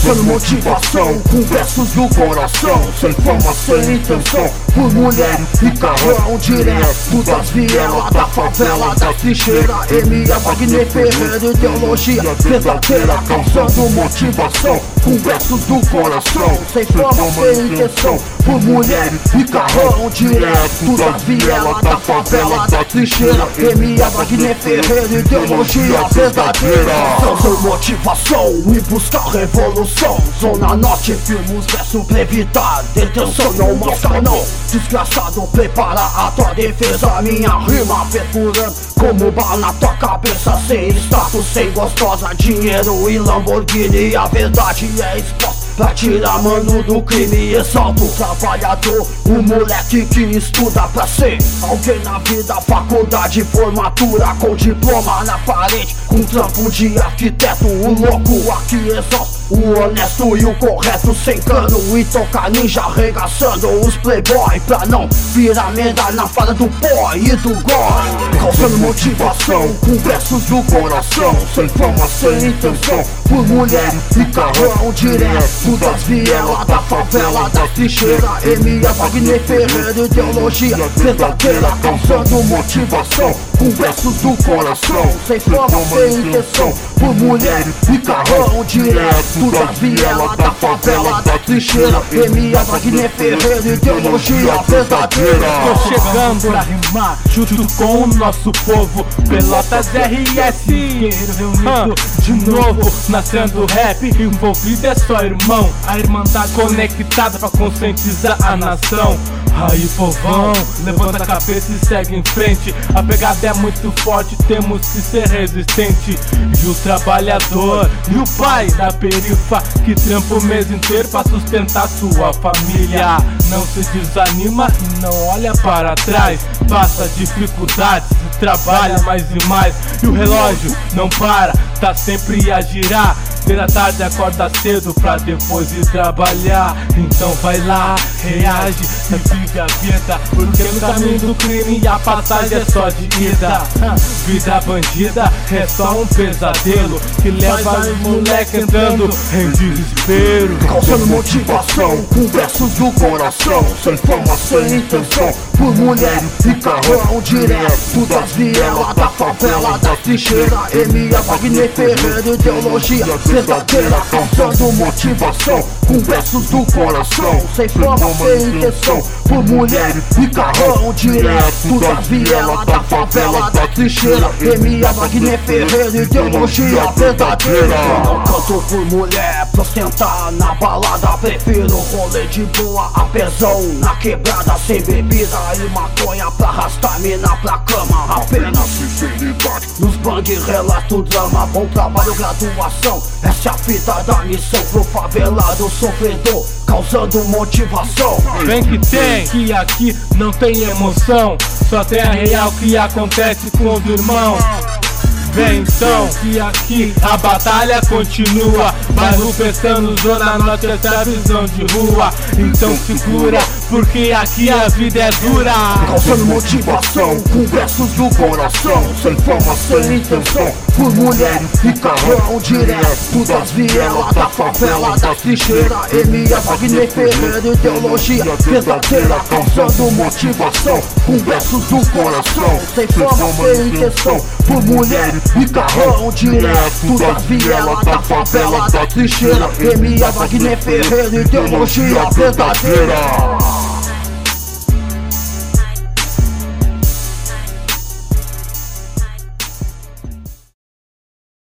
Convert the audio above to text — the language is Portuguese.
causando motivação, com versos do coração, sem fama, sem intenção, por mulher e carrão, direto das vielas, da favela, da trincheira. Emilia Wagner Ferreira, ideologia verdadeira, causando motivação, com versos do coração, sem fama, sem intenção, por mulher e carrão, direto das vielas, da favela, da trincheira. Emilia Wagner Ferreira, ideologia verdadeira, causando motivação e buscar revolução. Zona Norte, firmos versos pra evitar detenção, não mostra não. Desgraçado, prepara a tua defesa. Minha rima perfurando como bala na tua cabeça. Sem status, sem gostosa, dinheiro e Lamborghini. A verdade é exposta pra tirar mano do crime. Exalto o trabalhador, o moleque que estuda pra ser alguém na vida. Faculdade, formatura com diploma na parede, com trampo de arquiteto. O louco aqui exausto, o honesto e o correto, sem cano e toca ninja, arregaçando os playboy pra não virar merda na fala do boy e do gore. Causando motivação, com versos do coração, sem fama, sem intenção, por mulher e carrão, direto das vielas, da favela, da trincheira. Emilia Wagner Ferreira, ideologia verdadeira, causando motivação, com versos do coração, sem fama, sem intenção, por mulher e carrão, direto das vielas, da favela, da trincheira. Emilia Wagner Ferreira, ideologia verdadeira. Tô chegando pra rimar junto com o nosso povo, Pelotas RS, guerreiro reunido de novo, nascendo rap, envolvido é só irmão. A irmandade conectada pra conscientizar a nação. Aí povão, levanta a cabeça e segue em frente. A pegada é muito forte, temos que ser resistente. E o trabalhador e o pai da perifa, que trampa o mês inteiro pra sustentar sua família, não se desanima e não olha para trás. Passa dificuldades e trabalha mais e mais. E o relógio não para, tá sempre a girar. Vem da tarde, acorda cedo pra depois ir trabalhar. Então vai lá, reage e vive a vida, porque no caminho do crime a passagem é só de ida. Vida bandida é só um pesadelo que leva os moleque entrando em desespero. Causando motivação, com versos do coração, sem fama, sem intenção, por mulher e carrão, direto das vielas, da favela, da trincheira. Emilia Wagner Ferreira, ideologia verdadeira, causando motivação, com versos do coração, sem fama, sem intenção, por mulher e carrão, direto das vielas, da favela, da trincheira. Emilia Wagner Ferreira, ideologia verdadeira. Eu não canto por mulher pra ostentar na balada, prefiro rolê de boa, apesão na quebrada, sem bebida e maconha pra arrastar mina pra cama. Apenas sinceridade nos bang, relato, drama, bom trabalho, graduação. Essa é a fita da missão pro favelado sofredor, causando motivação. Vem que tem, que aqui não tem emoção, só tem a real que acontece com os irmãos. Vem então, que aqui a batalha continua. Bairro pensando, zona norte, essa é a visão de rua. Então segura, porque aqui a vida é dura. Causando motivação, com versos do coração, sem fama, sem intenção, por mulher e carrão, direto das vielas, da favela, da trincheira. Emilia Wagner Ferreira, ideologia verdadeira, causando motivação, com versos do coração, sem fama, sem intenção, por mulher e carrão, direto das vielas, da favela, da trincheira. Emilia Wagner Ferreira, ideologia verdadeira.